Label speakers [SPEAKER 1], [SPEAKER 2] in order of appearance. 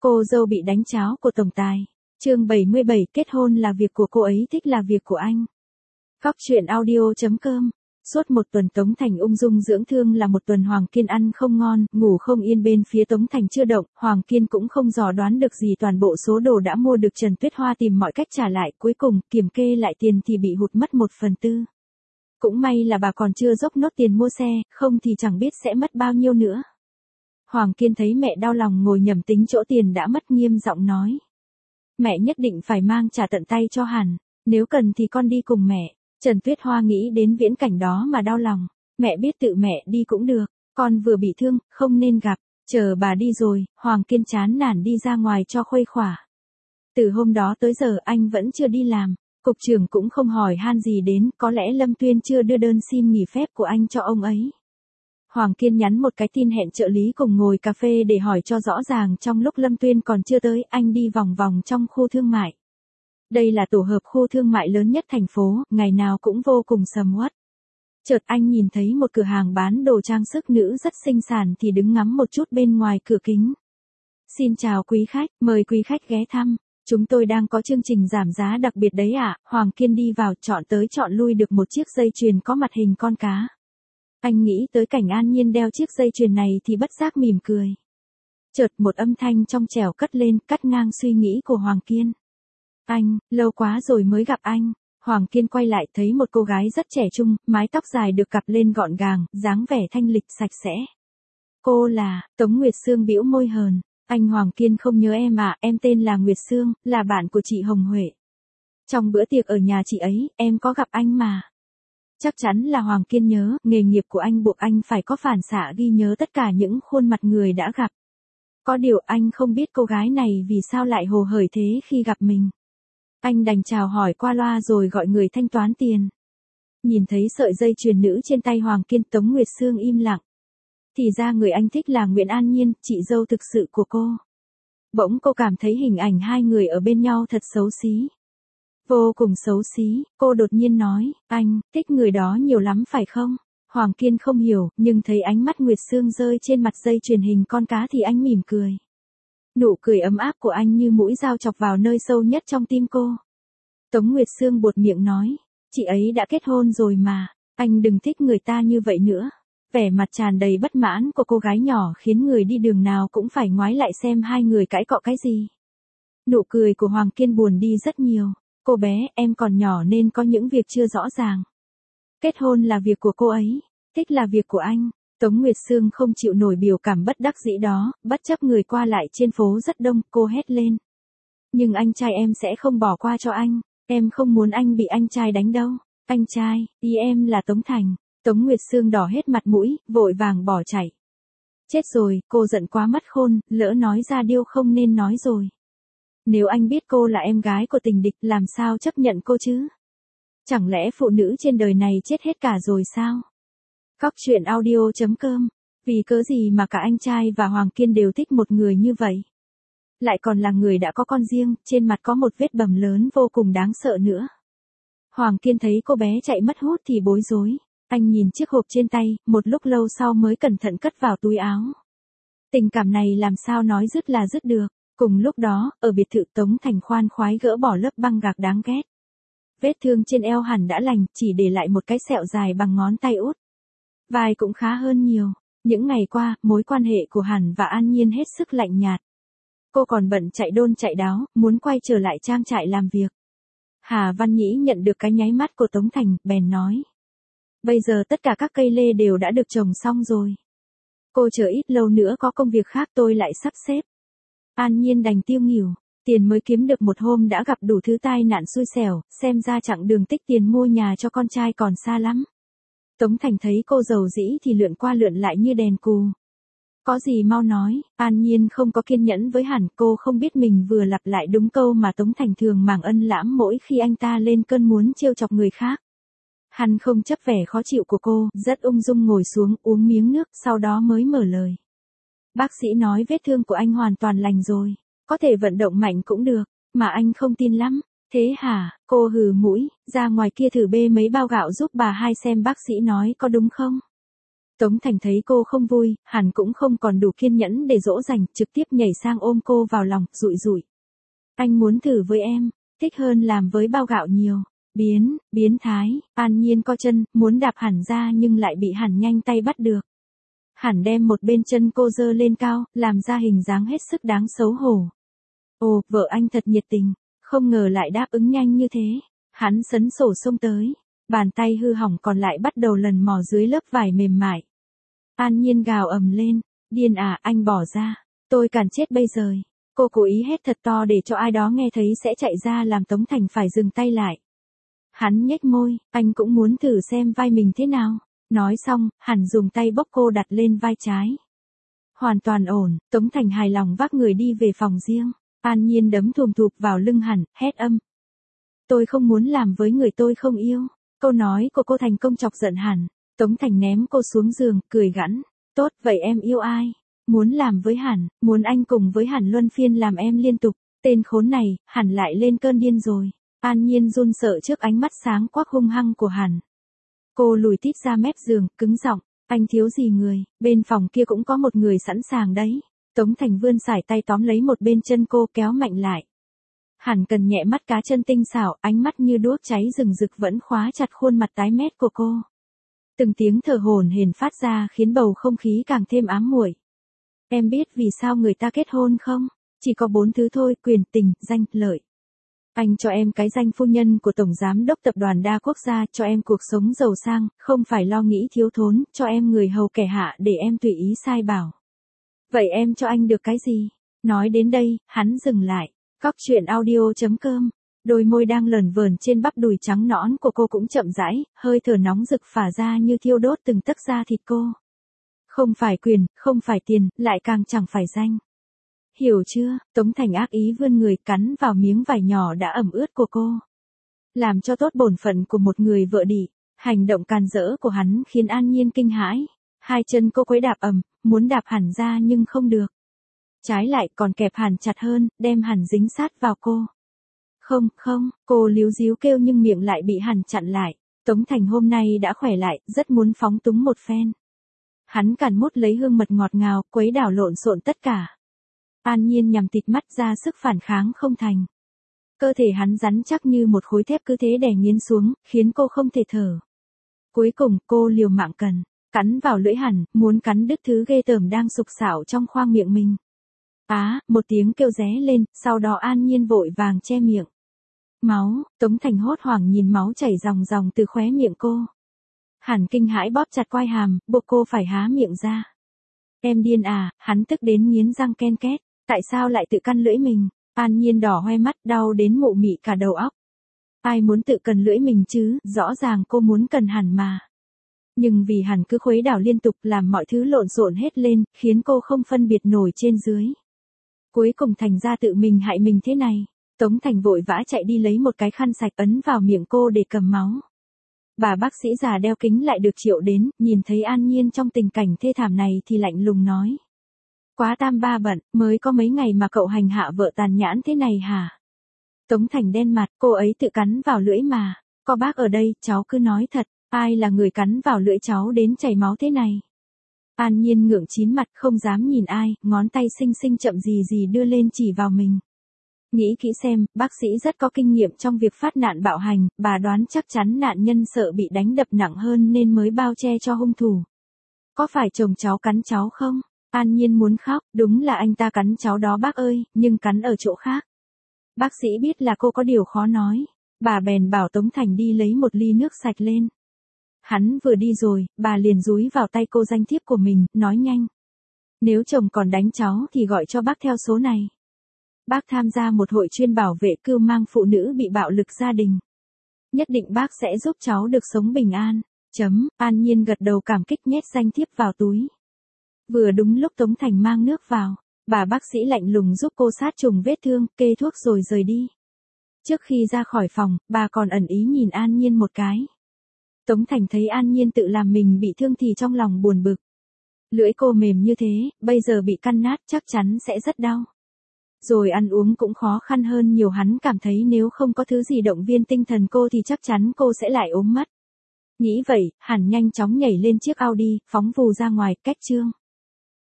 [SPEAKER 1] Cô dâu bị đánh cháo của tổng tài. Chương 77, kết hôn là việc của cô ấy, thích là việc của anh. Góc truyện audio.com. Suốt một tuần Tống Thành ung dung dưỡng thương là một tuần Hoàng Kiên ăn không ngon, ngủ không yên bên phía Tống Thành chưa động, Hoàng Kiên cũng không dò đoán được gì, toàn bộ số đồ đã mua được Trần Tuyết Hoa tìm mọi cách trả lại, cuối cùng kiểm kê lại tiền thì bị hụt mất 1/4. Cũng may là bà còn chưa dốc nốt tiền mua xe, không thì chẳng biết sẽ mất bao nhiêu nữa. Hoàng Kiên thấy mẹ đau lòng ngồi nhẩm tính chỗ tiền đã mất, nghiêm giọng nói. Mẹ nhất định phải mang trả tận tay cho Hàn, nếu cần thì con đi cùng mẹ. Trần Tuyết Hoa nghĩ đến viễn cảnh đó mà đau lòng, mẹ biết tự mẹ đi cũng được, con vừa bị thương, không nên gặp, chờ bà đi rồi, Hoàng Kiên chán nản đi ra ngoài cho khuây khỏa. Từ hôm đó tới giờ anh vẫn chưa đi làm, cục trưởng cũng không hỏi han gì đến, có lẽ Lâm Tuyên chưa đưa đơn xin nghỉ phép của anh cho ông ấy. Hoàng Kiên nhắn một cái tin hẹn trợ lý cùng ngồi cà phê để hỏi cho rõ ràng, trong lúc Lâm Tuyên còn chưa tới, anh đi vòng vòng trong khu thương mại. Đây là tổ hợp khu thương mại lớn nhất thành phố, ngày nào cũng vô cùng sầm uất. Chợt anh nhìn thấy một cửa hàng bán đồ trang sức nữ rất xinh xắn thì đứng ngắm một chút bên ngoài cửa kính. Xin chào quý khách, mời quý khách ghé thăm. Chúng tôi đang có chương trình giảm giá đặc biệt đấy ạ. Hoàng Kiên đi vào, chọn tới chọn lui được một chiếc dây chuyền có mặt hình con cá. Anh nghĩ tới cảnh An Nhiên đeo chiếc dây chuyền này thì bất giác mỉm cười. Chợt một âm thanh trong trẻo cất lên, cắt ngang suy nghĩ của Hoàng Kiên. Anh, lâu quá rồi mới gặp anh. Hoàng Kiên quay lại thấy một cô gái rất trẻ trung, mái tóc dài được cặp lên gọn gàng, dáng vẻ thanh lịch sạch sẽ. Cô là, Tống Nguyệt Sương bĩu môi hờn. Anh Hoàng Kiên không nhớ em à, em tên là Nguyệt Sương, là bạn của chị Hồng Huệ. Trong bữa tiệc ở nhà chị ấy, em có gặp anh mà. Chắc chắn là Hoàng Kiên nhớ, nghề nghiệp của anh buộc anh phải có phản xạ ghi nhớ tất cả những khuôn mặt người đã gặp. Có điều anh không biết cô gái này vì sao lại hồ hởi thế khi gặp mình. Anh đành chào hỏi qua loa rồi gọi người thanh toán tiền. Nhìn thấy sợi dây chuyền nữ trên tay Hoàng Kiên, Tống Nguyệt Sương im lặng. Thì ra người anh thích là Nguyễn An Nhiên, chị dâu thực sự của cô. Bỗng cô cảm thấy hình ảnh hai người ở bên nhau thật xấu xí. Vô cùng xấu xí, cô đột nhiên nói, anh, thích người đó nhiều lắm phải không? Hoàng Kiên không hiểu, nhưng thấy ánh mắt Nguyệt Sương rơi trên mặt dây chuyền hình con cá thì anh mỉm cười. Nụ cười ấm áp của anh như mũi dao chọc vào nơi sâu nhất trong tim cô. Tống Nguyệt Sương buột miệng nói, chị ấy đã kết hôn rồi mà, anh đừng thích người ta như vậy nữa. Vẻ mặt tràn đầy bất mãn của cô gái nhỏ khiến người đi đường nào cũng phải ngoái lại xem hai người cãi cọ cái gì. Nụ cười của Hoàng Kiên buồn đi rất nhiều. Cô bé, em còn nhỏ nên có những việc chưa rõ ràng. Kết hôn là việc của cô ấy, thích là việc của anh. Tống Nguyệt Sương không chịu nổi biểu cảm bất đắc dĩ đó, bất chấp người qua lại trên phố rất đông, cô hét lên. Nhưng anh trai em sẽ không bỏ qua cho anh, em không muốn anh bị anh trai đánh đâu. Anh trai, ý em là Tống Thành. Tống Nguyệt Sương đỏ hết mặt mũi, vội vàng bỏ chạy. Chết rồi, cô giận quá mất khôn, lỡ nói ra điều không nên nói rồi. Nếu anh biết cô là em gái của tình địch, làm sao chấp nhận cô chứ? Chẳng lẽ phụ nữ trên đời này chết hết cả rồi sao? Góc truyện audio.com. Vì cớ gì mà cả anh trai và Hoàng Kiên đều thích một người như vậy? Lại còn là người đã có con riêng, trên mặt có một vết bầm lớn vô cùng đáng sợ nữa. Hoàng Kiên thấy cô bé chạy mất hút thì bối rối. Anh nhìn chiếc hộp trên tay, một lúc lâu sau mới cẩn thận cất vào túi áo. Tình cảm này làm sao nói dứt là dứt được. Cùng lúc đó, ở biệt thự Tống Thành khoan khoái gỡ bỏ lớp băng gạc đáng ghét. Vết thương trên eo hẳn đã lành, chỉ để lại một cái sẹo dài bằng ngón tay út. Vai cũng khá hơn nhiều. Những ngày qua, mối quan hệ của Hàn và An Nhiên hết sức lạnh nhạt. Cô còn bận chạy đôn chạy đáo, muốn quay trở lại trang trại làm việc. Hà Văn Nhĩ nhận được cái nháy mắt của Tống Thành, bèn nói. Bây giờ tất cả các cây lê đều đã được trồng xong rồi. Cô chờ ít lâu nữa có công việc khác tôi lại sắp xếp. An Nhiên đành tiêu nghỉu, tiền mới kiếm được một hôm đã gặp đủ thứ tai nạn xui xẻo, xem ra chặng đường tích tiền mua nhà cho con trai còn xa lắm. Tống Thành thấy cô giàu dĩ thì lượn qua lượn lại như đèn cù. Có gì mau nói, An Nhiên không có kiên nhẫn với Hàn, cô không biết mình vừa lặp lại đúng câu mà Tống Thành thường màng ân lãm mỗi khi anh ta lên cơn muốn trêu chọc người khác. Hàn không chấp vẻ khó chịu của cô, rất ung dung ngồi xuống uống miếng nước, sau đó mới mở lời. Bác sĩ nói vết thương của anh hoàn toàn lành rồi, có thể vận động mạnh cũng được, mà anh không tin lắm. Thế hả, cô hừ mũi, ra ngoài kia thử bê mấy bao gạo giúp bà hai xem bác sĩ nói có đúng không? Tống Thành thấy cô không vui, hẳn cũng không còn đủ kiên nhẫn để dỗ dành, trực tiếp nhảy sang ôm cô vào lòng, dụi dụi. Anh muốn thử với em, thích hơn làm với bao gạo nhiều. Biến thái, An Nhiên co chân, muốn đạp hẳn ra nhưng lại bị hẳn nhanh tay bắt được. Hẳn đem một bên chân cô giơ lên cao, làm ra hình dáng hết sức đáng xấu hổ. Ồ, vợ anh thật nhiệt tình, không ngờ lại đáp ứng nhanh như thế. Hắn sấn sổ xông tới, bàn tay hư hỏng còn lại bắt đầu lần mò dưới lớp vải mềm mại. An Nhiên gào ầm lên, điên à, anh bỏ ra, tôi càn chết bây giờ. Cô cố ý hét thật to để cho ai đó nghe thấy sẽ chạy ra làm Tống Thành phải dừng tay lại. Hắn nhếch môi, anh cũng muốn thử xem vai mình thế nào. Nói xong, hẳn dùng tay bốc cô đặt lên vai trái. Hoàn toàn ổn, Tống Thành hài lòng vác người đi về phòng riêng. An Nhiên đấm thùm thụp vào lưng hẳn, hét âm. Tôi không muốn làm với người tôi không yêu. Câu nói của cô thành công chọc giận hẳn. Tống Thành ném cô xuống giường, cười gẵn. Tốt, vậy em yêu ai? Muốn làm với hẳn, muốn anh cùng với hẳn luân phiên làm em liên tục. Tên khốn này, hẳn lại lên cơn điên rồi. An Nhiên run sợ trước ánh mắt sáng quắc hung hăng của hẳn. Cô lùi tít ra mép giường, cứng giọng, anh thiếu gì người, bên phòng kia cũng có một người sẵn sàng đấy. Tống Thành vươn sải tay tóm lấy một bên chân cô kéo mạnh lại. Hẳn cần nhẹ mắt cá chân tinh xảo, ánh mắt như đuốc cháy rừng rực vẫn khóa chặt khuôn mặt tái mét của cô. Từng tiếng thở hổn hển phát ra khiến bầu không khí càng thêm ám muội. Em biết vì sao người ta kết hôn không? Chỉ có 4 thứ thôi, quyền, tình, danh, lợi. Anh cho em cái danh phu nhân của Tổng Giám đốc Tập đoàn Đa Quốc gia, cho em cuộc sống giàu sang, không phải lo nghĩ thiếu thốn, cho em người hầu kẻ hạ để em tùy ý sai bảo. Vậy em cho anh được cái gì? Nói đến đây, hắn dừng lại. Cóc truyện audio.com. Đôi môi đang lởn vởn trên bắp đùi trắng nõn của cô cũng chậm rãi, hơi thở nóng rực phả ra như thiêu đốt từng tấc da thịt cô. Không phải quyền, không phải tiền, lại càng chẳng phải danh. Hiểu chưa? Tống Thành ác ý vươn người cắn vào miếng vải nhỏ đã ẩm ướt của cô. Làm cho tốt bổn phận của một người vợ đỉ. Hành động càn rỡ của hắn khiến An Nhiên kinh hãi. Hai chân cô quấy đạp ầm, muốn đạp hẳn ra nhưng không được. Trái lại còn kẹp hẳn chặt hơn, đem hẳn dính sát vào cô. Không, cô líu díu kêu nhưng miệng lại bị hẳn chặn lại. Tống Thành hôm nay đã khỏe lại, rất muốn phóng túng một phen. Hắn càn mốt lấy hương mật ngọt ngào, quấy đảo lộn xộn tất cả. An Nhiên nhằm tịt mắt ra sức phản kháng không thành. Cơ thể hắn rắn chắc như một khối thép cứ thế đè nghiến xuống, khiến cô không thể thở. Cuối cùng cô liều mạng cắn vào lưỡi hẳn, muốn cắn đứt thứ ghê tởm đang sục sạo trong khoang miệng mình. Một tiếng kêu ré lên, sau đó An Nhiên vội vàng che miệng. Máu, Tống Thành hốt hoảng nhìn máu chảy ròng ròng từ khóe miệng cô. Hẳn kinh hãi bóp chặt quai hàm, buộc cô phải há miệng ra. Em điên à, hắn tức đến nghiến răng ken két. Tại sao lại tự căn lưỡi mình? An Nhiên đỏ hoe mắt, đau đến mụ mị cả đầu óc. Ai muốn tự cần lưỡi mình chứ, rõ ràng cô muốn cần hẳn mà. Nhưng vì hẳn cứ khuấy đảo liên tục làm mọi thứ lộn xộn hết lên, khiến cô không phân biệt nổi trên dưới. Cuối cùng thành ra tự mình hại mình thế này. Tống Thành vội vã chạy đi lấy một cái khăn sạch ấn vào miệng cô để cầm máu. Bà bác sĩ già đeo kính lại được triệu đến, nhìn thấy An Nhiên trong tình cảnh thê thảm này thì lạnh lùng nói. Quá tam ba bận, mới có mấy ngày mà cậu hành hạ vợ tàn nhãn thế này hả? Tống Thành đen mặt, cô ấy tự cắn vào lưỡi mà. Có bác ở đây, cháu cứ nói thật, ai là người cắn vào lưỡi cháu đến chảy máu thế này? An Nhiên ngượng chín mặt không dám nhìn ai, ngón tay xinh xinh chậm gì đưa lên chỉ vào mình. Nghĩ kỹ xem, bác sĩ rất có kinh nghiệm trong việc phát nạn bạo hành, bà đoán chắc chắn nạn nhân sợ bị đánh đập nặng hơn nên mới bao che cho hung thủ. Có phải chồng cháu cắn cháu không? An Nhiên muốn khóc, đúng là anh ta cắn cháu đó bác ơi, nhưng cắn ở chỗ khác. Bác sĩ biết là cô có điều khó nói, bà bèn bảo Tống Thành đi lấy một ly nước sạch lên. Hắn vừa đi rồi, bà liền dúi vào tay cô danh thiếp của mình, nói nhanh. Nếu chồng còn đánh cháu thì gọi cho bác theo số này. Bác tham gia một hội chuyên bảo vệ cưu mang phụ nữ bị bạo lực gia đình. Nhất định bác sẽ giúp cháu được sống bình an. An Nhiên gật đầu cảm kích nhét danh thiếp vào túi. Vừa đúng lúc Tống Thành mang nước vào, bà bác sĩ lạnh lùng giúp cô sát trùng vết thương, kê thuốc rồi rời đi. Trước khi ra khỏi phòng, bà còn ẩn ý nhìn An Nhiên một cái. Tống Thành thấy An Nhiên tự làm mình bị thương thì trong lòng buồn bực. Lưỡi cô mềm như thế, bây giờ bị căn nát chắc chắn sẽ rất đau. Rồi ăn uống cũng khó khăn hơn nhiều, hắn cảm thấy nếu không có thứ gì động viên tinh thần cô thì chắc chắn cô sẽ lại ốm mất. Nghĩ vậy, hắn nhanh chóng nhảy lên chiếc Audi, phóng vù ra ngoài, cách Trương